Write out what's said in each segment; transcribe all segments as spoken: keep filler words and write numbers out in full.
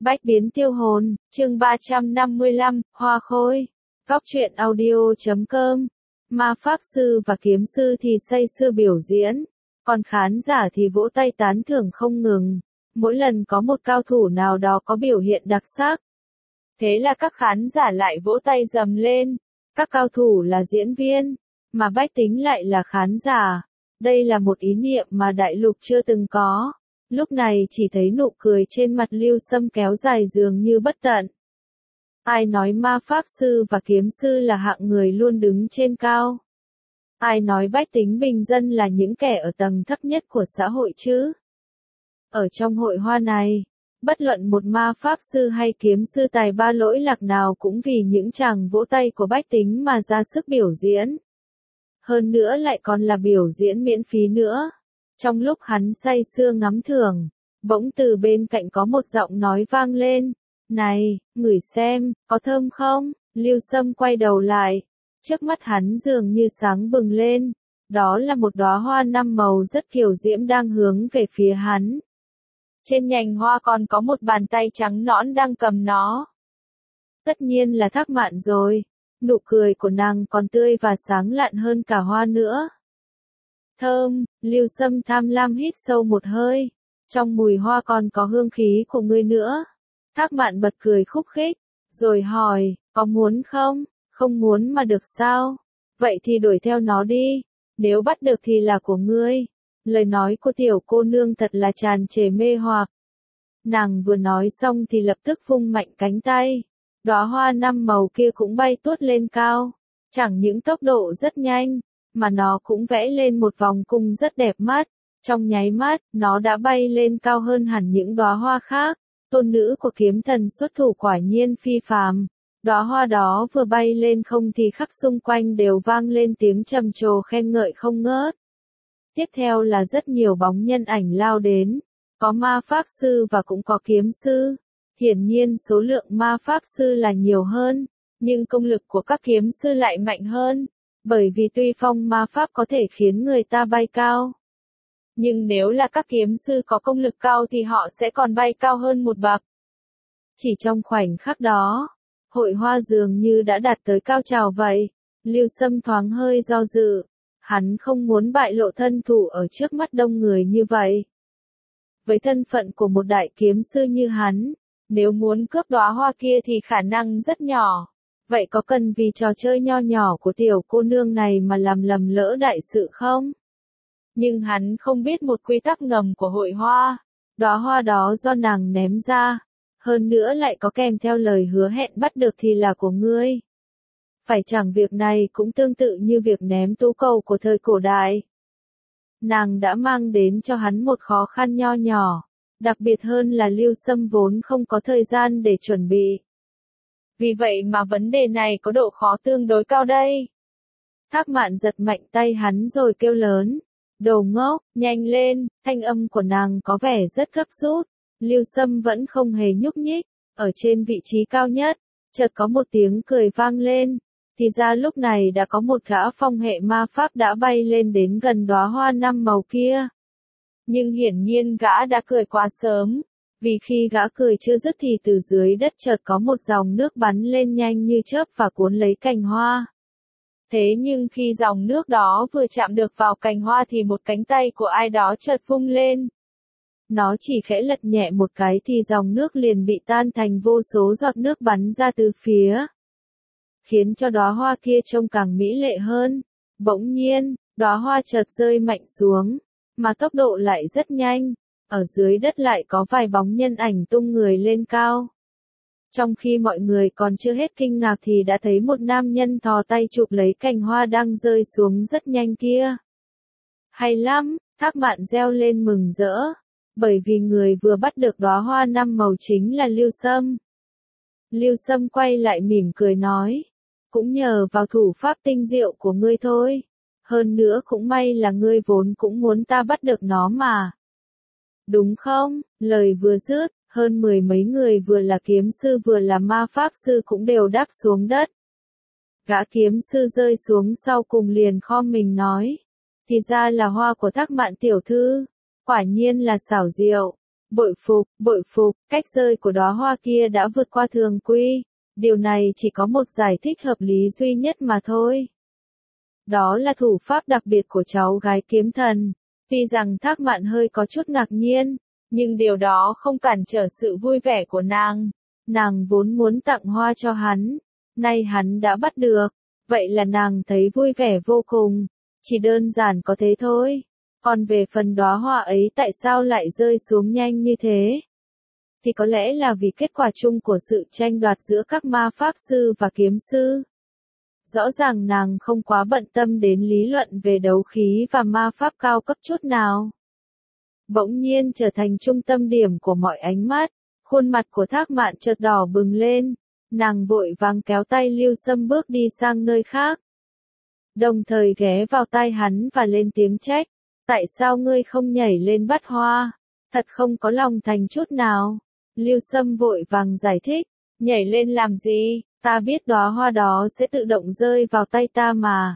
Bách biến tiêu hồn, chương ba trăm năm mươi lăm, Hoa Khôi. Góc truyện audio chấm com. Ma pháp sư và kiếm sư thì say sưa biểu diễn, còn khán giả thì vỗ tay tán thưởng không ngừng. Mỗi lần có một cao thủ nào đó có biểu hiện đặc sắc, thế là các khán giả lại vỗ tay rầm lên. Các cao thủ là diễn viên, mà bách tính lại là khán giả. Đây là một ý niệm mà đại lục chưa từng có. Lúc này chỉ thấy nụ cười trên mặt Lưu Sâm kéo dài dường như bất tận. Ai nói ma pháp sư và kiếm sư là hạng người luôn đứng trên cao? Ai nói bách tính bình dân là những kẻ ở tầng thấp nhất của xã hội chứ? Ở trong hội hoa này, bất luận một ma pháp sư hay kiếm sư tài ba lỗi lạc nào cũng vì những tràng vỗ tay của bách tính mà ra sức biểu diễn. Hơn nữa lại còn là biểu diễn miễn phí nữa. Trong lúc hắn say sưa ngắm thưởng, bỗng từ bên cạnh có một giọng nói vang lên. Này, ngửi xem, có thơm không? Lưu Sâm quay đầu lại. Trước mắt hắn dường như sáng bừng lên. Đó là một đóa hoa năm màu rất kiều diễm đang hướng về phía hắn. Trên nhành hoa còn có một bàn tay trắng nõn đang cầm nó. Tất nhiên là Thác Mạn rồi. Nụ cười của nàng còn tươi và sáng lạn hơn cả hoa nữa. Thơm, Lưu Sâm tham lam hít sâu một hơi. Trong mùi hoa còn có hương khí của ngươi nữa. Thác Mạn bật cười khúc khích, rồi hỏi, có muốn không? Không muốn mà được sao? Vậy thì đuổi theo nó đi. Nếu bắt được thì là của ngươi. Lời nói của tiểu cô nương thật là tràn trề mê hoặc. Nàng vừa nói xong thì lập tức vung mạnh cánh tay. Đóa hoa năm màu kia cũng bay tuốt lên cao. Chẳng những tốc độ rất nhanh, mà nó cũng vẽ lên một vòng cung rất đẹp mắt. Trong nháy mắt, nó đã bay lên cao hơn hẳn những đóa hoa khác. Tôn nữ của kiếm thần xuất thủ quả nhiên phi phàm. Đóa hoa đó vừa bay lên không thì khắp xung quanh đều vang lên tiếng trầm trồ khen ngợi không ngớt. Tiếp theo là rất nhiều bóng nhân ảnh lao đến. Có ma pháp sư và cũng có kiếm sư. Hiển nhiên số lượng ma pháp sư là nhiều hơn, nhưng công lực của các kiếm sư lại mạnh hơn. Bởi vì tuy phong ma pháp có thể khiến người ta bay cao, nhưng nếu là các kiếm sư có công lực cao thì họ sẽ còn bay cao hơn một bậc. Chỉ trong khoảnh khắc đó, hội hoa dường như đã đạt tới cao trào vậy. Lưu Sâm thoáng hơi do dự. Hắn không muốn bại lộ thân thủ ở trước mắt đông người như vậy. Với thân phận của một đại kiếm sư như hắn, nếu muốn cướp đóa hoa kia thì khả năng rất nhỏ. Vậy có cần vì trò chơi nho nhỏ của tiểu cô nương này mà làm lầm lỡ đại sự không? Nhưng hắn không biết một quy tắc ngầm của hội hoa. Đóa hoa đó do nàng ném ra. Hơn nữa lại có kèm theo lời hứa hẹn bắt được thì là của ngươi. Phải chẳng việc này cũng tương tự như việc ném tú cầu của thời cổ đại. Nàng đã mang đến cho hắn một khó khăn nho nhỏ. Đặc biệt hơn là Lưu Sâm vốn không có thời gian để chuẩn bị. Vì vậy mà vấn đề này có độ khó tương đối cao đây. Thác Mạn giật mạnh tay hắn rồi kêu lớn. Đồ ngốc, nhanh lên, thanh âm của nàng có vẻ rất gấp rút. Lưu Sâm vẫn không hề nhúc nhích, ở trên vị trí cao nhất, chợt có một tiếng cười vang lên. Thì ra lúc này đã có một gã phong hệ ma pháp đã bay lên đến gần đóa hoa năm màu kia. Nhưng hiển nhiên gã đã cười quá sớm, vì khi gã cười chưa dứt thì từ dưới đất chợt có một dòng nước bắn lên nhanh như chớp và cuốn lấy cành hoa. Thế nhưng khi dòng nước đó vừa chạm được vào cành hoa thì một cánh tay của ai đó chợt vung lên. Nó chỉ khẽ lật nhẹ một cái thì dòng nước liền bị tan thành vô số giọt nước bắn ra từ phía, khiến cho đóa hoa kia trông càng mỹ lệ hơn. Bỗng nhiên, đóa hoa chợt rơi mạnh xuống, mà tốc độ lại rất nhanh. Ở dưới đất lại có vài bóng nhân ảnh tung người lên cao. Trong khi mọi người còn chưa hết kinh ngạc thì đã thấy một nam nhân thò tay chụp lấy cành hoa đang rơi xuống rất nhanh kia. Hay lắm, Thác Mạn reo lên mừng rỡ, bởi vì người vừa bắt được đóa hoa năm màu chính là Lưu Sâm. Lưu Sâm quay lại mỉm cười nói, cũng nhờ vào thủ pháp tinh diệu của ngươi thôi. Hơn nữa cũng may là ngươi vốn cũng muốn ta bắt được nó mà. Đúng không? Lời vừa dứt, hơn mười mấy người vừa là kiếm sư vừa là ma pháp sư cũng đều đáp xuống đất. Gã kiếm sư rơi xuống sau cùng liền khom mình nói. Thì ra là hoa của Thác Mạn tiểu thư. Quả nhiên là xảo diệu. Bội phục, bội phục, cách rơi của đóa hoa kia đã vượt qua thường quy. Điều này chỉ có một giải thích hợp lý duy nhất mà thôi. Đó là thủ pháp đặc biệt của cháu gái kiếm thần. Tuy rằng Thác Mạn hơi có chút ngạc nhiên, nhưng điều đó không cản trở sự vui vẻ của nàng. Nàng vốn muốn tặng hoa cho hắn, nay hắn đã bắt được, vậy là nàng thấy vui vẻ vô cùng, chỉ đơn giản có thế thôi. Còn về phần đóa hoa ấy tại sao lại rơi xuống nhanh như thế? Thì có lẽ là vì kết quả chung của sự tranh đoạt giữa các ma pháp sư và kiếm sư. Rõ ràng nàng không quá bận tâm đến lý luận về đấu khí và ma pháp cao cấp chút nào. Bỗng nhiên trở thành trung tâm điểm của mọi ánh mắt, khuôn mặt của Thác Mạn chợt đỏ bừng lên, nàng vội vàng kéo tay Lưu Sâm bước đi sang nơi khác. Đồng thời ghé vào tai hắn và lên tiếng trách, tại sao ngươi không nhảy lên bắt hoa, thật không có lòng thành chút nào. Lưu Sâm vội vàng giải thích, nhảy lên làm gì, ta biết đóa hoa đó sẽ tự động rơi vào tay ta mà.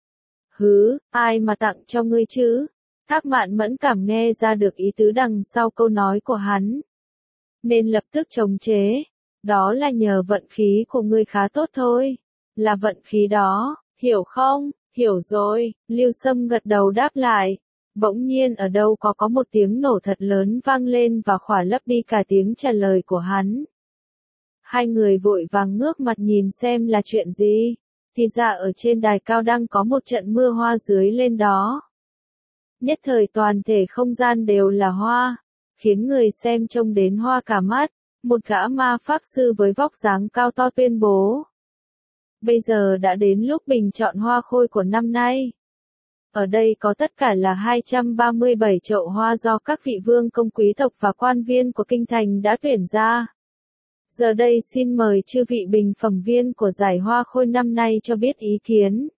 Hứ, ai mà tặng cho ngươi chứ? Thác Mạn mẫn cảm nghe ra được ý tứ đằng sau câu nói của hắn, nên lập tức chống chế, đó là nhờ vận khí của ngươi khá tốt thôi, là vận khí đó, hiểu không? Hiểu rồi, Lưu Sâm gật đầu đáp lại. Bỗng nhiên ở đâu có có một tiếng nổ thật lớn vang lên và khỏa lấp đi cả tiếng trả lời của hắn. Hai người vội vàng ngước mặt nhìn xem là chuyện gì, thì ra ở trên đài cao đang có một trận mưa hoa dưới lên đó. Nhất thời toàn thể không gian đều là hoa, khiến người xem trông đến hoa cả mắt. Một gã ma pháp sư với vóc dáng cao to tuyên bố, bây giờ đã đến lúc bình chọn hoa khôi của năm nay. Ở đây có tất cả là hai trăm ba mươi bảy chậu hoa do các vị vương công quý tộc và quan viên của kinh thành đã tuyển ra. Giờ đây xin mời chư vị bình phẩm viên của giải hoa khôi năm nay cho biết ý kiến.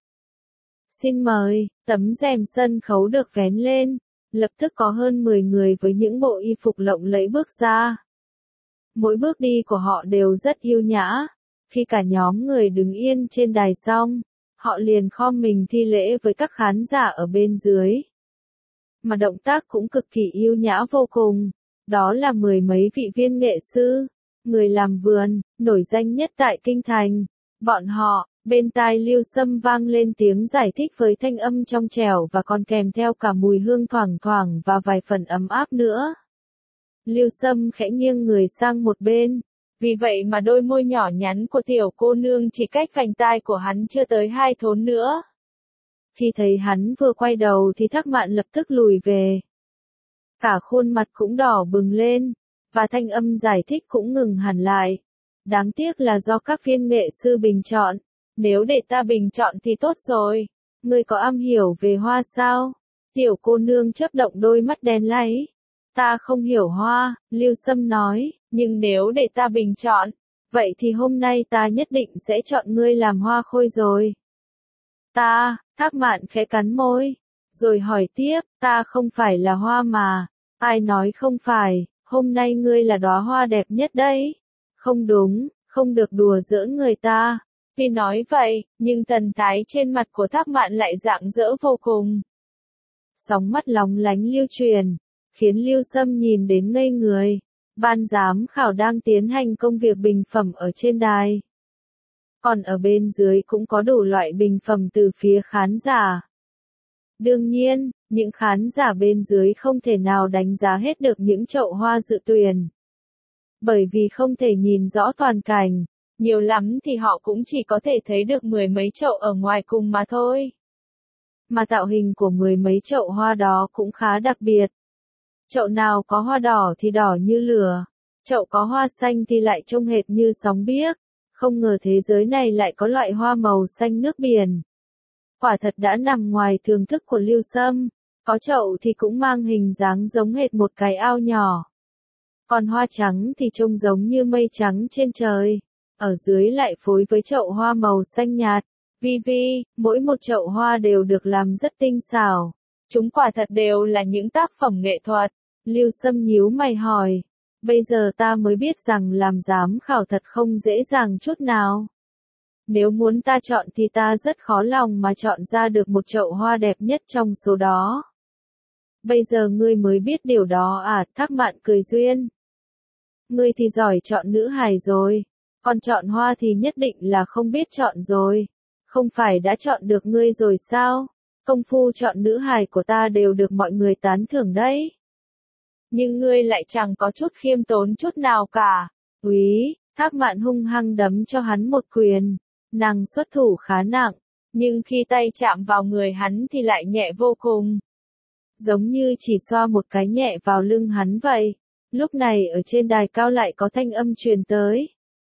Xin mời, tấm rèm sân khấu được vén lên, lập tức có hơn mười người với những bộ y phục lộng lẫy bước ra. Mỗi bước đi của họ đều rất yêu nhã. Khi cả nhóm người đứng yên trên đài xong, họ liền khom mình thi lễ với các khán giả ở bên dưới. Mà động tác cũng cực kỳ yêu nhã vô cùng. Đó là mười mấy vị viên nghệ sư, người làm vườn, nổi danh nhất tại kinh thành. Bọn họ, bên tai Lưu Sâm vang lên tiếng giải thích với thanh âm trong trẻo và còn kèm theo cả mùi hương thoảng thoảng và vài phần ấm áp nữa. Lưu Sâm khẽ nghiêng người sang một bên. Vì vậy mà đôi môi nhỏ nhắn của tiểu cô nương chỉ cách vành tai của hắn chưa tới hai thốn nữa. Khi thấy hắn vừa quay đầu thì Thác Mạn lập tức lùi về. Cả khuôn mặt cũng đỏ bừng lên, và thanh âm giải thích cũng ngừng hẳn lại. Đáng tiếc là do các viên nghệ sư bình chọn. Nếu để ta bình chọn thì tốt rồi. Ngươi có am hiểu về hoa sao? Tiểu cô nương chớp động đôi mắt đen láy. Ta không hiểu hoa, Lưu Sâm nói, nhưng nếu để ta bình chọn, vậy thì hôm nay ta nhất định sẽ chọn ngươi làm hoa khôi rồi. Ta, Thác Mạn khẽ cắn môi, rồi hỏi tiếp, ta không phải là hoa mà, ai nói không phải, hôm nay ngươi là đóa hoa đẹp nhất đấy. Không đúng, không được đùa giỡn người ta. Tuy nói vậy, nhưng thần thái trên mặt của Thác Mạn lại rạng rỡ vô cùng. Sóng mắt lóng lánh lưu truyền, khiến Lưu Sâm nhìn đến ngây người. Ban giám khảo đang tiến hành công việc bình phẩm ở trên đài. Còn ở bên dưới cũng có đủ loại bình phẩm từ phía khán giả. Đương nhiên, những khán giả bên dưới không thể nào đánh giá hết được những chậu hoa dự tuyển. Bởi vì không thể nhìn rõ toàn cảnh, nhiều lắm thì họ cũng chỉ có thể thấy được mười mấy chậu ở ngoài cùng mà thôi. Mà tạo hình của mười mấy chậu hoa đó cũng khá đặc biệt. Chậu nào có hoa đỏ thì đỏ như lửa, chậu có hoa xanh thì lại trông hệt như sóng biếc. Không ngờ thế giới này lại có loại hoa màu xanh nước biển. Quả thật đã nằm ngoài thưởng thức của Lưu Sâm. Có chậu thì cũng mang hình dáng giống hệt một cái ao nhỏ. Còn hoa trắng thì trông giống như mây trắng trên trời. Ở dưới lại phối với chậu hoa màu xanh nhạt. Vi vi, mỗi một chậu hoa đều được làm rất tinh xảo. Chúng quả thật đều là những tác phẩm nghệ thuật. Lưu Sâm nhíu mày hỏi. Bây giờ ta mới biết rằng làm giám khảo thật không dễ dàng chút nào. Nếu muốn ta chọn thì ta rất khó lòng mà chọn ra được một chậu hoa đẹp nhất trong số đó. Bây giờ ngươi mới biết điều đó à, Thác Mạn cười duyên. Ngươi thì giỏi chọn nữ hài rồi, còn chọn hoa thì nhất định là không biết chọn rồi. Không phải đã chọn được ngươi rồi sao? Công phu chọn nữ hài của ta đều được mọi người tán thưởng đấy. Nhưng ngươi lại chẳng có chút khiêm tốn chút nào cả. Úy, Thác Mạn hung hăng đấm cho hắn một quyền. Nàng xuất thủ khá nặng, nhưng khi tay chạm vào người hắn thì lại nhẹ vô cùng. Giống như chỉ xoa một cái nhẹ vào lưng hắn vậy. Lúc này ở trên đài cao lại có thanh âm truyền tới.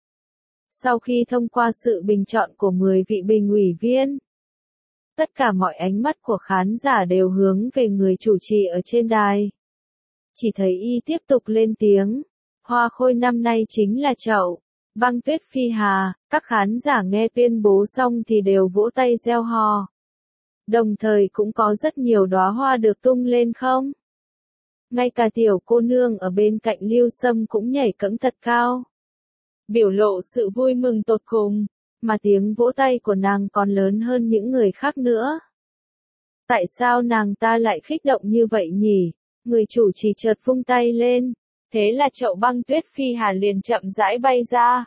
Sau khi thông qua sự bình chọn của mười vị bình ủy viên, tất cả mọi ánh mắt của khán giả đều hướng về người chủ trì ở trên đài. Chỉ thấy y tiếp tục lên tiếng, hoa khôi năm nay chính là Chậu Băng Tuyết Phi Hà. Các khán giả nghe tuyên bố xong thì đều vỗ tay reo hò. Đồng thời cũng có rất nhiều đóa hoa được tung lên không. Ngay cả tiểu cô nương ở bên cạnh Lưu Sâm cũng nhảy cẫng thật cao. Biểu lộ sự vui mừng tột cùng, mà tiếng vỗ tay của nàng còn lớn hơn những người khác nữa. Tại sao nàng ta lại kích động như vậy nhỉ? Người chủ trì chợt vung tay lên, thế là Chậu Băng Tuyết Phi Hà liền chậm rãi bay ra.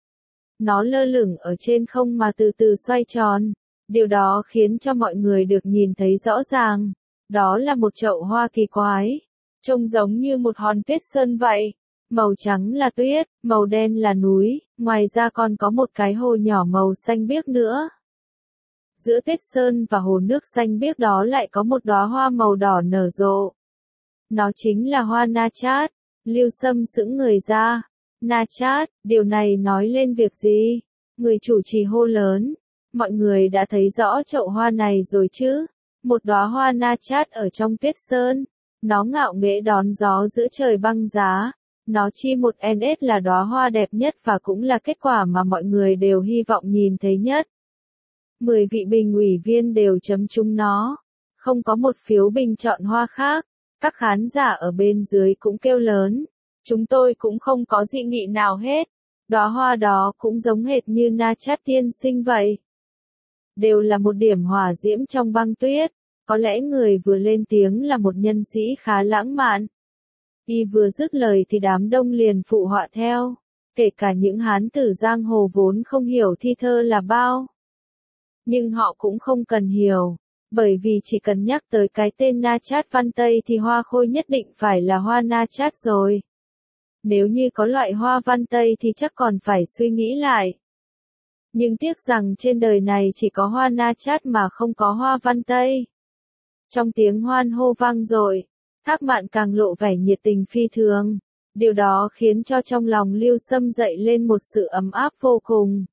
Nó lơ lửng ở trên không mà từ từ xoay tròn, điều đó khiến cho mọi người được nhìn thấy rõ ràng. Đó là một chậu hoa kỳ quái, trông giống như một hòn tuyết sơn vậy. Màu trắng là tuyết, màu đen là núi, ngoài ra còn có một cái hồ nhỏ màu xanh biếc nữa. Giữa tuyết sơn và hồ nước xanh biếc đó lại có một đóa hoa màu đỏ nở rộ. Nó chính là hoa na chát. Lưu Sâm sững người ra. Na chát, điều này nói lên việc gì? Người chủ trì hô lớn. Mọi người đã thấy rõ chậu hoa này rồi chứ? Một đóa hoa na chát ở trong tuyết sơn. Nó ngạo nghễ đón gió giữa trời băng giá. Nó chi một en ét là đóa hoa đẹp nhất và cũng là kết quả mà mọi người đều hy vọng nhìn thấy nhất. Mười vị bình ủy viên đều chấm trúng nó. Không có một phiếu bình chọn hoa khác. Các khán giả ở bên dưới cũng kêu lớn. Chúng tôi cũng không có dị nghị nào hết. Đóa hoa đó cũng giống hệt như Na Chát tiên sinh vậy. Đều là một điểm hỏa diễm trong băng tuyết. Có lẽ người vừa lên tiếng là một nhân sĩ khá lãng mạn. Y vừa dứt lời thì đám đông liền phụ họa theo. Kể cả những hán tử giang hồ vốn không hiểu thi thơ là bao. Nhưng họ cũng không cần hiểu. Bởi vì chỉ cần nhắc tới cái tên Na Chát Văn Tây thì hoa khôi nhất định phải là hoa Na Chát rồi. Nếu như có loại hoa Văn Tây thì chắc còn phải suy nghĩ lại. Nhưng tiếc rằng trên đời này chỉ có hoa Na Chát mà không có hoa Văn Tây. Trong tiếng hoan hô vang dội, Thác Mạn càng lộ vẻ nhiệt tình phi thường. Điều đó khiến cho trong lòng Lưu Sâm dậy lên một sự ấm áp vô cùng.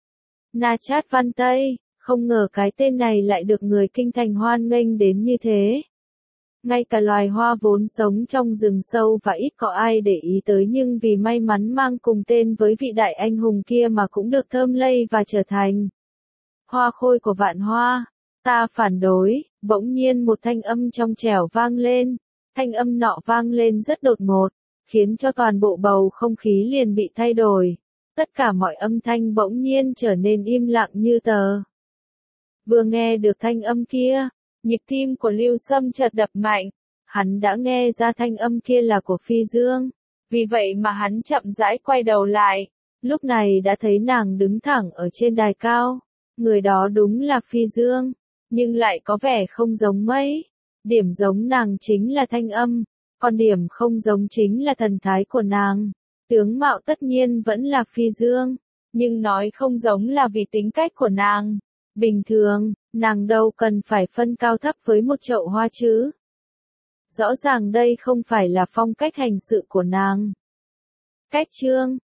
Na Chát Văn Tây. Không ngờ cái tên này lại được người kinh thành hoan nghênh đến như thế. Ngay cả loài hoa vốn sống trong rừng sâu và ít có ai để ý tới nhưng vì may mắn mang cùng tên với vị đại anh hùng kia mà cũng được thơm lây và trở thành hoa khôi của vạn hoa. Ta phản đối, bỗng nhiên một thanh âm trong trẻo vang lên. Thanh âm nọ vang lên rất đột ngột, khiến cho toàn bộ bầu không khí liền bị thay đổi. Tất cả mọi âm thanh bỗng nhiên trở nên im lặng như tờ. Vừa nghe được thanh âm kia, nhịp tim của Lưu Sâm chợt đập mạnh. Hắn đã nghe ra thanh âm kia là của Phi Dương. Vì vậy mà hắn chậm rãi quay đầu lại. Lúc này đã thấy nàng đứng thẳng ở trên đài cao. Người đó đúng là Phi Dương, nhưng lại có vẻ không giống mấy. Điểm giống nàng chính là thanh âm, còn điểm không giống chính là thần thái của nàng. Tướng mạo tất nhiên vẫn là Phi Dương, nhưng nói không giống là vì tính cách của nàng. Bình thường, nàng đâu cần phải phân cao thấp với một chậu hoa chứ. Rõ ràng đây không phải là phong cách hành sự của nàng. Cách chương